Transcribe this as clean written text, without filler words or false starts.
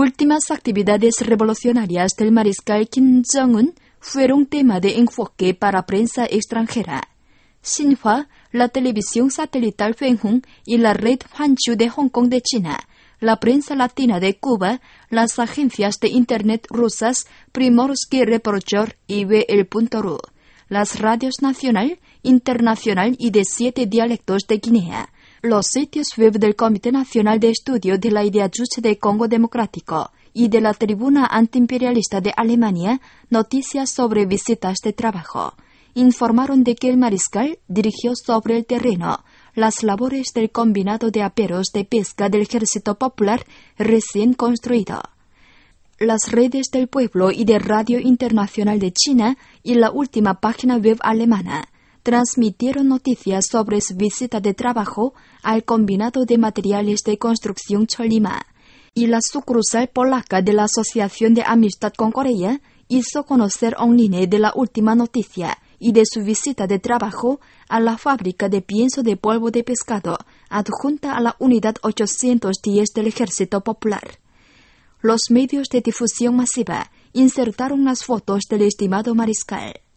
últimas actividades revolucionarias del mariscal Kim Jong-un fueron tema de enfoque para prensa extranjera. Xinhua, la televisión satelital Fenghung y la red Hwanchu de Hong Kong de China, la prensa latina de Cuba, las agencias de Internet rusas Primorsky Reporter y VL.ru, las radios nacional, internacional y de 7 dialectos de Guinea, los sitios web del Comité Nacional de Estudio de la Idea Juche de Congo Democrático y de la Tribuna Antiimperialista de Alemania, noticias sobre visitas de trabajo. Informaron de que el mariscal dirigió sobre el terreno las labores del combinado de aperos de pesca del Ejército Popular recién construido. Las redes del pueblo y de Radio Internacional de China y la última página web alemana transmitieron noticias sobre su visita de trabajo al combinado de materiales de construcción Cholima, y la sucursal polaca de la Asociación de Amistad con Corea hizo conocer online de la última noticia y de su visita de trabajo a la fábrica de pienso de polvo de pescado adjunta a la Unidad 810 del Ejército Popular. Los medios de difusión masiva insertaron las fotos del estimado mariscal.